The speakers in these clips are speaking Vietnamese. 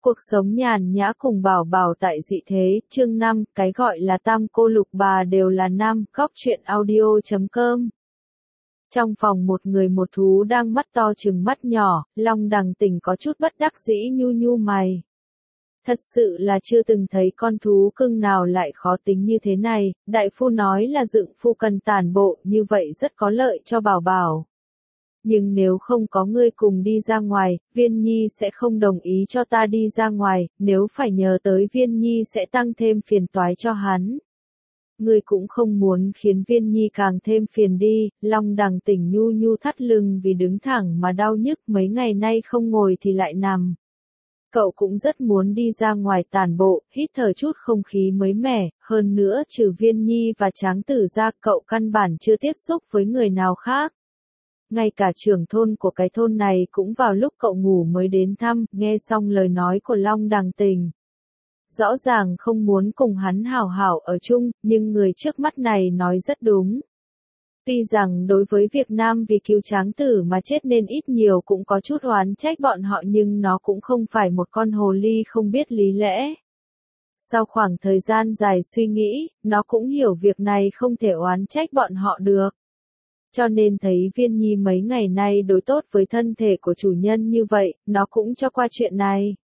Cuộc sống nhàn nhã cùng Bảo Bảo tại dị thế, chương 5, cái gọi là tam cô lục bà đều là nam, góc truyện audio.com. Trong phòng một người một thú đang mắt to trừng mắt nhỏ, Long Đằng Tỉnh có chút bất đắc dĩ nhu nhu mày. Thật sự là chưa từng thấy con thú cưng nào lại khó tính như thế này, đại phu nói là dựng phu cần tản bộ, như vậy rất có lợi cho Bảo Bảo. Nhưng nếu không có ngươi cùng đi ra ngoài, Viên Nhi sẽ không đồng ý cho ta đi ra ngoài, nếu phải nhờ tới Viên Nhi sẽ tăng thêm phiền toái cho hắn. Ngươi cũng không muốn khiến Viên Nhi càng thêm phiền đi, Long Đằng Tỉnh nhu nhu thắt lưng vì đứng thẳng mà đau nhức, mấy ngày nay không ngồi thì lại nằm. Cậu cũng rất muốn đi ra ngoài tản bộ, hít thở chút không khí mới mẻ, hơn nữa trừ Viên Nhi và Tráng Tử ra, cậu căn bản chưa tiếp xúc với người nào khác. Ngay cả trưởng thôn của cái thôn này cũng vào lúc cậu ngủ mới đến thăm, nghe xong lời nói của Long Đằng Tỉnh. Rõ ràng không muốn cùng hắn hảo hảo ở chung, nhưng người trước mắt này nói rất đúng. Tuy rằng đối với việc Nam vì cứu Tráng Tử mà chết nên ít nhiều cũng có chút oán trách bọn họ, nhưng nó cũng không phải một con hồ ly không biết lý lẽ. Sau khoảng thời gian dài suy nghĩ, nó cũng hiểu việc này không thể oán trách bọn họ được. Cho nên thấy Viên Nhi mấy ngày nay đối tốt với thân thể của chủ nhân như vậy, nó cũng cho qua chuyện này.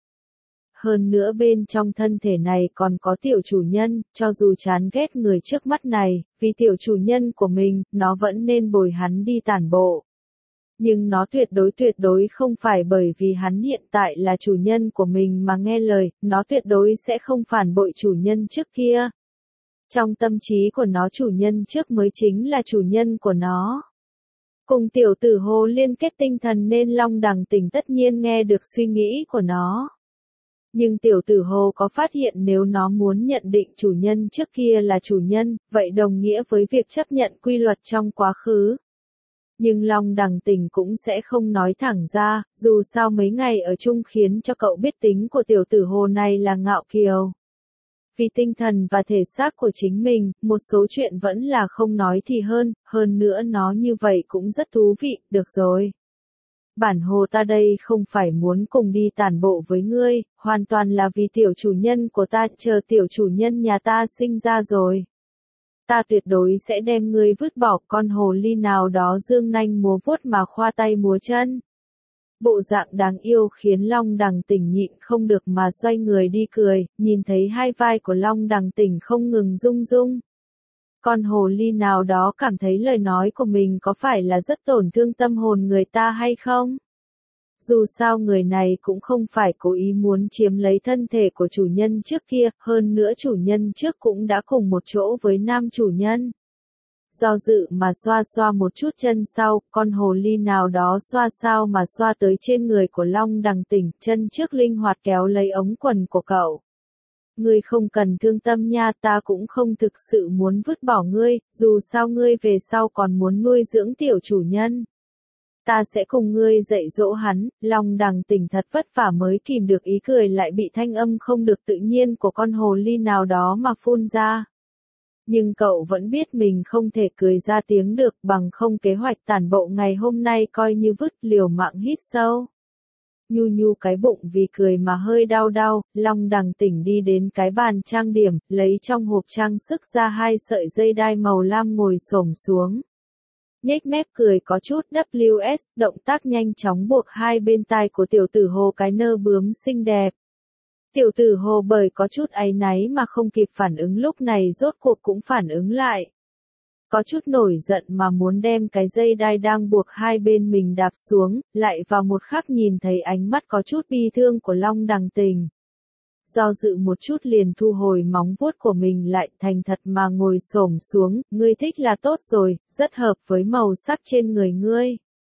Hơn nữa bên trong thân thể này còn có tiểu chủ nhân, cho dù chán ghét người trước mắt này, vì tiểu chủ nhân của mình, nó vẫn nên bồi hắn đi tản bộ. Nhưng nó tuyệt đối không phải bởi vì hắn hiện tại là chủ nhân của mình mà nghe lời, nó tuyệt đối sẽ không phản bội chủ nhân trước kia. Trong tâm trí của nó chủ nhân trước mới chính là chủ nhân của nó. Cùng tiểu tử hồ liên kết tinh thần nên Long Đằng Tỉnh tất nhiên nghe được suy nghĩ của nó. Nhưng tiểu tử hồ có phát hiện nếu nó muốn nhận định chủ nhân trước kia là chủ nhân, vậy đồng nghĩa với việc chấp nhận quy luật trong quá khứ. Nhưng Long Đằng Tỉnh cũng sẽ không nói thẳng ra, dù sao mấy ngày ở chung khiến cho cậu biết tính của tiểu tử hồ này là ngạo kiều. Vì tinh thần và thể xác của chính mình, một số chuyện vẫn là không nói thì hơn nữa nó như vậy cũng rất thú vị, được rồi. Bản hồ ta đây không phải muốn cùng đi tản bộ với ngươi, hoàn toàn là vì tiểu chủ nhân của ta, chờ tiểu chủ nhân nhà ta sinh ra rồi. Ta tuyệt đối sẽ đem ngươi vứt bỏ, con hồ ly nào đó dương nanh múa vuốt mà khoa tay múa chân. Bộ dạng đáng yêu khiến Long Đằng Tỉnh nhịn không được mà xoay người đi cười, nhìn thấy hai vai của Long Đằng Tỉnh không ngừng rung rung. Con hồ ly nào đó cảm thấy lời nói của mình có phải là rất tổn thương tâm hồn người ta hay không? Dù sao người này cũng không phải cố ý muốn chiếm lấy thân thể của chủ nhân trước kia, hơn nữa chủ nhân trước cũng đã cùng một chỗ với nam chủ nhân. Do dự mà xoa xoa một chút chân sau, con hồ ly nào đó xoa sao mà xoa tới trên người của Long Đằng Tỉnh, chân trước linh hoạt kéo lấy ống quần của cậu. Ngươi không cần thương tâm nha, ta cũng không thực sự muốn vứt bỏ ngươi, dù sao ngươi về sau còn muốn nuôi dưỡng tiểu chủ nhân. Ta sẽ cùng ngươi dạy dỗ hắn. Long Đằng Tỉnh thật vất vả mới kìm được ý cười lại bị thanh âm không được tự nhiên của con hồ ly nào đó mà phun ra. Nhưng cậu vẫn biết mình không thể cười ra tiếng được, bằng không kế hoạch tản bộ ngày hôm nay coi như vứt, liều mạng hít sâu. Nhu nhu cái bụng vì cười mà hơi đau đau, Long Đằng Tỉnh đi đến cái bàn trang điểm, lấy trong hộp trang sức ra hai sợi dây đai màu lam ngồi xổm xuống. Nhếch mép cười có chút WS, động tác nhanh chóng buộc hai bên tai của tiểu tử hồ cái nơ bướm xinh đẹp. Tiểu tử hồ bởi có chút áy náy mà không kịp phản ứng lúc này rốt cuộc cũng phản ứng lại. Có chút nổi giận mà muốn đem cái dây đai đang buộc hai bên mình đạp xuống, lại vào một khắc nhìn thấy ánh mắt có chút bi thương của Long Đằng Tỉnh. Do dự một chút liền thu hồi móng vuốt của mình lại, thành thật mà ngồi xổm xuống, ngươi thích là tốt rồi, rất hợp với màu sắc trên người ngươi.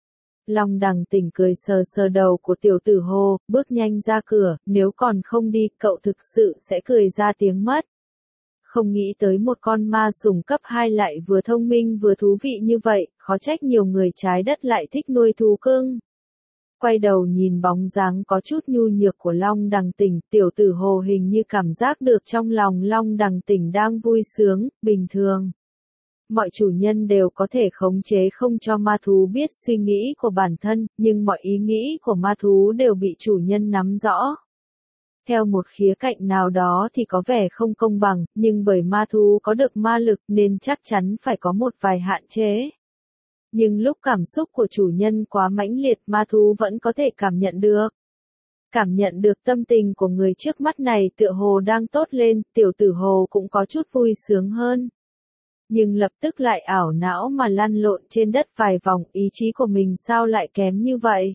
Long Đằng Tỉnh cười sờ sờ đầu của tiểu tử hồ, bước nhanh ra cửa, nếu còn không đi, cậu thực sự sẽ cười ra tiếng mất. Không nghĩ tới một con ma sủng cấp 2 lại vừa thông minh vừa thú vị như vậy, khó trách nhiều người trái đất lại thích nuôi thú cưng. Quay đầu nhìn bóng dáng có chút nhu nhược của Long Đằng Tỉnh, tiểu tử hồ hình như cảm giác được trong lòng Long Đằng Tỉnh đang vui sướng, bình thường. Mọi chủ nhân đều có thể khống chế không cho ma thú biết suy nghĩ của bản thân, nhưng mọi ý nghĩ của ma thú đều bị chủ nhân nắm rõ. Theo một khía cạnh nào đó thì có vẻ không công bằng, nhưng bởi ma thú có được ma lực nên chắc chắn phải có một vài hạn chế. Nhưng lúc cảm xúc của chủ nhân quá mãnh liệt, ma thú vẫn có thể cảm nhận được. Cảm nhận được tâm tình của người trước mắt này tựa hồ đang tốt lên, tiểu tử hồ cũng có chút vui sướng hơn. Nhưng lập tức lại ảo não mà lăn lộn trên đất vài vòng, ý chí của mình sao lại kém như vậy?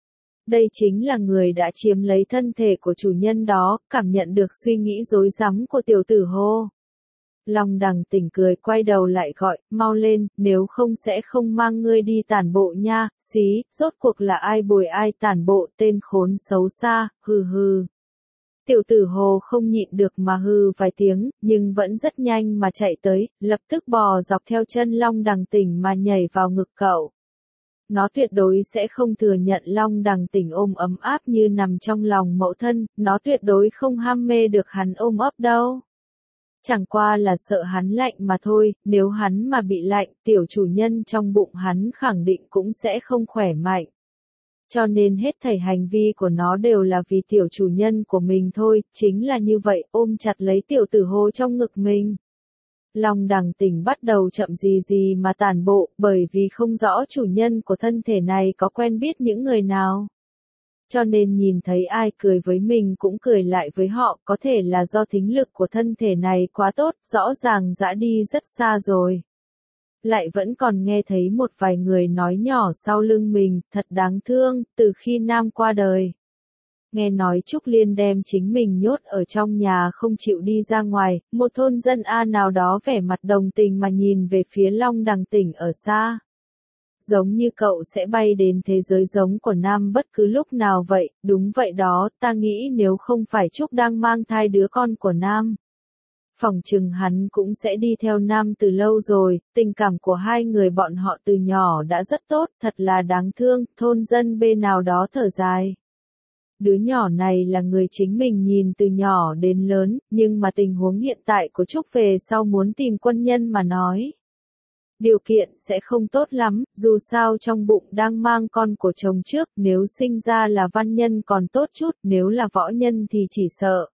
Đây chính là người đã chiếm lấy thân thể của chủ nhân đó, cảm nhận được suy nghĩ rối rắm của tiểu tử hồ. Long Đằng Tỉnh cười quay đầu lại gọi, mau lên, nếu không sẽ không mang ngươi đi tản bộ nha, xí, rốt cuộc là ai bồi ai tản bộ, tên khốn xấu xa, hừ hừ. Tiểu tử hồ không nhịn được mà hừ vài tiếng, nhưng vẫn rất nhanh mà chạy tới, lập tức bò dọc theo chân Long Đằng Tỉnh mà nhảy vào ngực cậu. Nó tuyệt đối sẽ không thừa nhận Long Đằng Tỉnh ôm ấm áp như nằm trong lòng mẫu thân, nó tuyệt đối không ham mê được hắn ôm ấp đâu. Chẳng qua là sợ hắn lạnh mà thôi, nếu hắn mà bị lạnh, tiểu chủ nhân trong bụng hắn khẳng định cũng sẽ không khỏe mạnh. Cho nên hết thảy hành vi của nó đều là vì tiểu chủ nhân của mình thôi, chính là như vậy, ôm chặt lấy tiểu tử hồ trong ngực mình. Long Đằng Tỉnh bắt đầu chậm gì mà tản bộ, bởi vì không rõ chủ nhân của thân thể này có quen biết những người nào. Cho nên nhìn thấy ai cười với mình cũng cười lại với họ, có thể là do thính lực của thân thể này quá tốt, rõ ràng đã đi rất xa rồi. Lại vẫn còn nghe thấy một vài người nói nhỏ sau lưng mình, thật đáng thương, từ khi Nam qua đời. Nghe nói Trúc Liên đem chính mình nhốt ở trong nhà không chịu đi ra ngoài, một thôn dân A nào đó vẻ mặt đồng tình mà nhìn về phía Long Đằng Tỉnh ở xa. Giống như cậu sẽ bay đến thế giới giống của Nam bất cứ lúc nào vậy, đúng vậy đó, ta nghĩ nếu không phải Trúc đang mang thai đứa con của Nam. Phỏng chừng hắn cũng sẽ đi theo Nam từ lâu rồi, tình cảm của hai người bọn họ từ nhỏ đã rất tốt, thật là đáng thương, thôn dân B nào đó thở dài. Đứa nhỏ này là người chính mình nhìn từ nhỏ đến lớn, nhưng mà tình huống hiện tại của Trúc về sau muốn tìm quân nhân mà nói. Điều kiện sẽ không tốt lắm, dù sao trong bụng đang mang con của chồng trước, nếu sinh ra là văn nhân còn tốt chút, nếu là võ nhân thì chỉ sợ.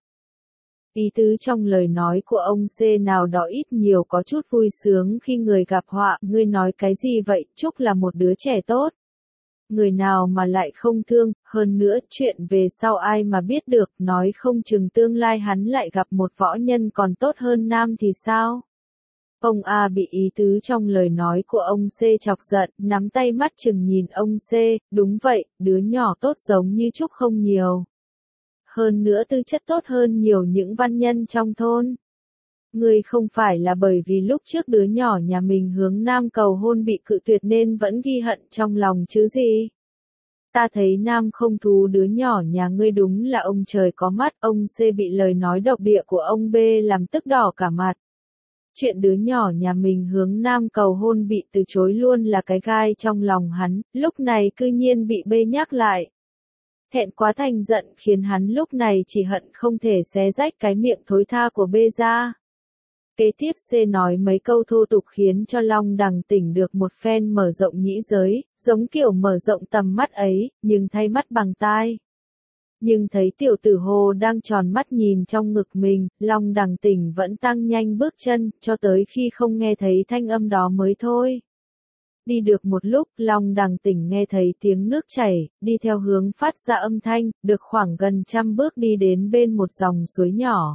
Ý tứ trong lời nói của ông C nào đó ít nhiều có chút vui sướng khi người gặp họa, ngươi nói cái gì vậy, Trúc là một đứa trẻ tốt. Người nào mà lại không thương, hơn nữa chuyện về sau ai mà biết được, nói không chừng tương lai hắn lại gặp một võ nhân còn tốt hơn Nam thì sao? Ông A bị ý tứ trong lời nói của ông C chọc giận, nắm tay mắt chừng nhìn ông C, đúng vậy, đứa nhỏ tốt giống như Trúc không nhiều. Hơn nữa tư chất tốt hơn nhiều những văn nhân trong thôn. Người không phải là bởi vì lúc trước đứa nhỏ nhà mình hướng Nam cầu hôn bị cự tuyệt nên vẫn ghi hận trong lòng chứ gì? Ta thấy Nam không thú đứa nhỏ nhà ngươi đúng là ông trời có mắt, ông C bị lời nói độc địa của ông B làm tức đỏ cả mặt. Chuyện đứa nhỏ nhà mình hướng Nam cầu hôn bị từ chối luôn là cái gai trong lòng hắn, lúc này cư nhiên bị B nhắc lại. Thẹn quá thành giận khiến hắn lúc này chỉ hận không thể xé rách cái miệng thối tha của B ra. Kế tiếp C nói mấy câu thô tục khiến cho Long Đằng Tỉnh được một phen mở rộng nhĩ giới, giống kiểu mở rộng tầm mắt ấy, nhưng thay mắt bằng tai. Nhưng thấy tiểu tử hồ đang tròn mắt nhìn trong ngực mình, Long Đằng Tỉnh vẫn tăng nhanh bước chân, cho tới khi không nghe thấy thanh âm đó mới thôi. Đi được một lúc, Long Đằng Tỉnh nghe thấy tiếng nước chảy, đi theo hướng phát ra âm thanh, được khoảng gần 100 bước đi đến bên một dòng suối nhỏ.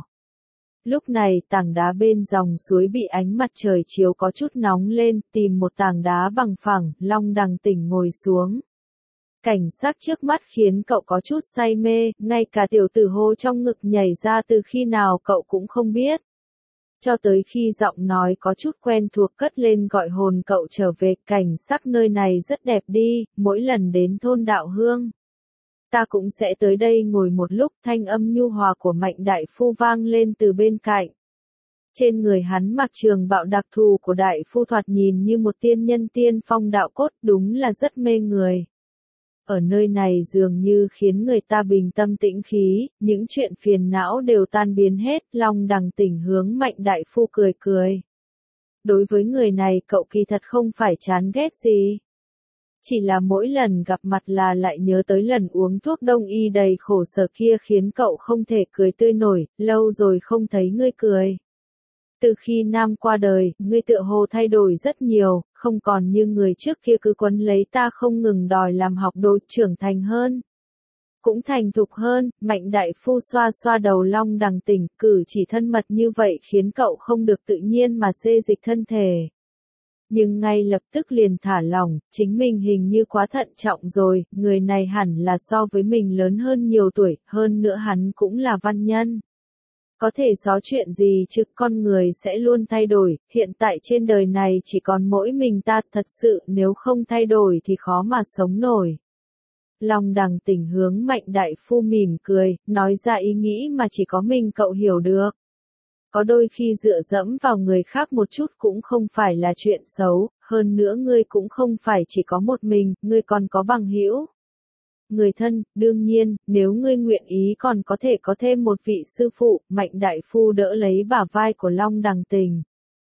Lúc này tảng đá bên dòng suối bị ánh mặt trời chiếu có chút nóng lên, tìm một tảng đá bằng phẳng, Long Đằng Tỉnh ngồi xuống. Cảnh sắc trước mắt khiến cậu có chút say mê, ngay cả tiểu tử hồ trong ngực nhảy ra từ khi nào cậu cũng không biết. Cho tới khi giọng nói có chút quen thuộc cất lên gọi hồn cậu trở về, cảnh sắc nơi này rất đẹp đi, mỗi lần đến thôn Đạo Hương. Ta cũng sẽ tới đây ngồi một lúc, thanh âm nhu hòa của Mạnh đại phu vang lên từ bên cạnh. Trên người hắn mặc trường bào đặc thù của đại phu thoạt nhìn như một tiên nhân tiên phong đạo cốt, đúng là rất mê người. Ở nơi này dường như khiến người ta bình tâm tĩnh khí, những chuyện phiền não đều tan biến hết, Long Đằng Tỉnh hướng Mạnh đại phu cười cười. Đối với người này cậu kỳ thật không phải chán ghét gì. Chỉ là mỗi lần gặp mặt là lại nhớ tới lần uống thuốc đông y đầy khổ sở kia khiến cậu không thể cười tươi nổi, lâu rồi không thấy ngươi cười. Từ khi Nam qua đời, ngươi tựa hồ thay đổi rất nhiều, không còn như người trước kia cứ quấn lấy ta không ngừng đòi làm học đồ, trưởng thành hơn. Cũng thành thục hơn, Mạnh đại phu xoa xoa đầu Long Đằng Tỉnh, cử chỉ thân mật như vậy khiến cậu không được tự nhiên mà xê dịch thân thể. Nhưng ngay lập tức liền thả lỏng, chính mình hình như quá thận trọng rồi, người này hẳn là so với mình lớn hơn nhiều tuổi, hơn nữa hắn cũng là văn nhân. Có thể có chuyện gì chứ, con người sẽ luôn thay đổi, hiện tại trên đời này chỉ còn mỗi mình ta, thật sự nếu không thay đổi thì khó mà sống nổi. Long Đằng Tỉnh hướng Mạnh đại phu mỉm cười, nói ra ý nghĩ mà chỉ có mình cậu hiểu được. Có đôi khi dựa dẫm vào người khác một chút cũng không phải là chuyện xấu, hơn nữa ngươi cũng không phải chỉ có một mình, ngươi còn có bằng hữu. Người thân, đương nhiên, nếu ngươi nguyện ý còn có thể có thêm một vị sư phụ, Mạnh đại phu đỡ lấy bả vai của Long Đằng Tỉnh.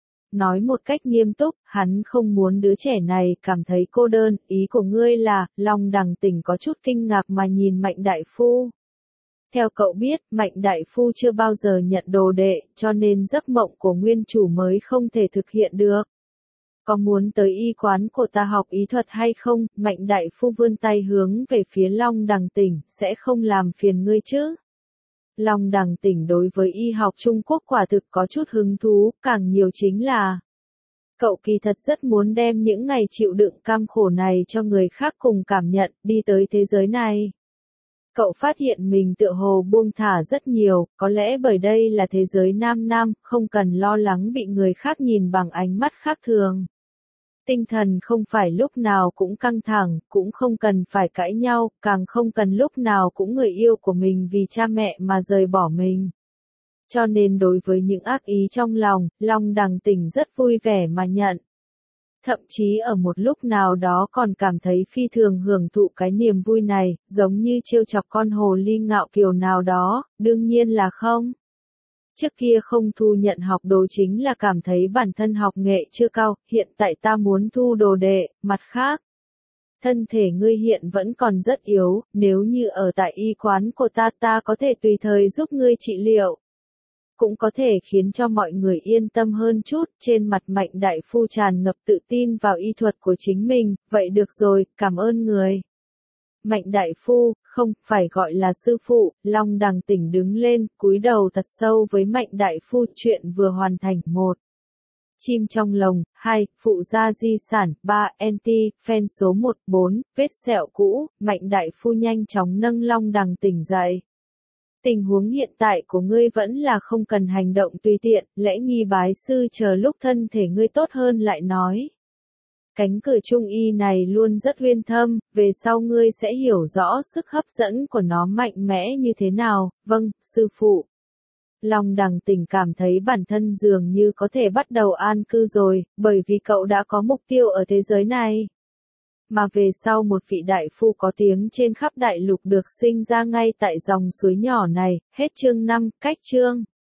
Nói một cách nghiêm túc, hắn không muốn đứa trẻ này cảm thấy cô đơn, ý của ngươi là, Long Đằng Tỉnh có chút kinh ngạc mà nhìn Mạnh đại phu. Theo cậu biết, Mạnh đại phu chưa bao giờ nhận đồ đệ, cho nên giấc mộng của nguyên chủ mới không thể thực hiện được. Có muốn tới y quán của ta học y thuật hay không? Mạnh đại phu vươn tay hướng về phía Long Đằng Tỉnh, sẽ không làm phiền ngươi chứ? Long Đằng Tỉnh đối với y học Trung Quốc quả thực có chút hứng thú, càng nhiều chính là cậu kỳ thật rất muốn đem những ngày chịu đựng cam khổ này cho người khác cùng cảm nhận, đi tới thế giới này. Cậu phát hiện mình tựa hồ buông thả rất nhiều, có lẽ bởi đây là thế giới nam, không cần lo lắng bị người khác nhìn bằng ánh mắt khác thường. Tinh thần không phải lúc nào cũng căng thẳng, cũng không cần phải cãi nhau, càng không cần lúc nào cũng người yêu của mình vì cha mẹ mà rời bỏ mình. Cho nên đối với những ác ý trong lòng, Long Đằng Tỉnh rất vui vẻ mà nhận. Thậm chí ở một lúc nào đó còn cảm thấy phi thường hưởng thụ cái niềm vui này, giống như trêu chọc con hồ ly ngạo kiều nào đó, đương nhiên là không. Trước kia không thu nhận học đồ chính là cảm thấy bản thân học nghệ chưa cao, hiện tại ta muốn thu đồ đệ, mặt khác. Thân thể ngươi hiện vẫn còn rất yếu, nếu như ở tại y quán của ta có thể tùy thời giúp ngươi trị liệu. Cũng có thể khiến cho mọi người yên tâm hơn chút, trên mặt Mạnh đại phu tràn ngập tự tin vào y thuật của chính mình, vậy được rồi, cảm ơn người. Mạnh đại phu, không, phải gọi là sư phụ, Long Đằng Tỉnh đứng lên, cúi đầu thật sâu với Mạnh đại phu, chuyện vừa hoàn thành. 1. Chim trong lồng, 2. Phụ gia di sản, 3. Anti, fan số 1, 4. Vết sẹo cũ, Mạnh đại phu nhanh chóng nâng Long Đằng Tỉnh dậy. Tình huống hiện tại của ngươi vẫn là không cần hành động tùy tiện, lễ nghi bái sư chờ lúc thân thể ngươi tốt hơn lại nói. Cánh cửa trung y này luôn rất uyên thâm, về sau ngươi sẽ hiểu rõ sức hấp dẫn của nó mạnh mẽ như thế nào, vâng, sư phụ. Long Đằng Tỉnh cảm thấy bản thân dường như có thể bắt đầu an cư rồi, bởi vì cậu đã có mục tiêu ở thế giới này. Mà về sau một vị đại phu có tiếng trên khắp đại lục được sinh ra ngay tại dòng suối nhỏ này, hết chương 5, cách chương.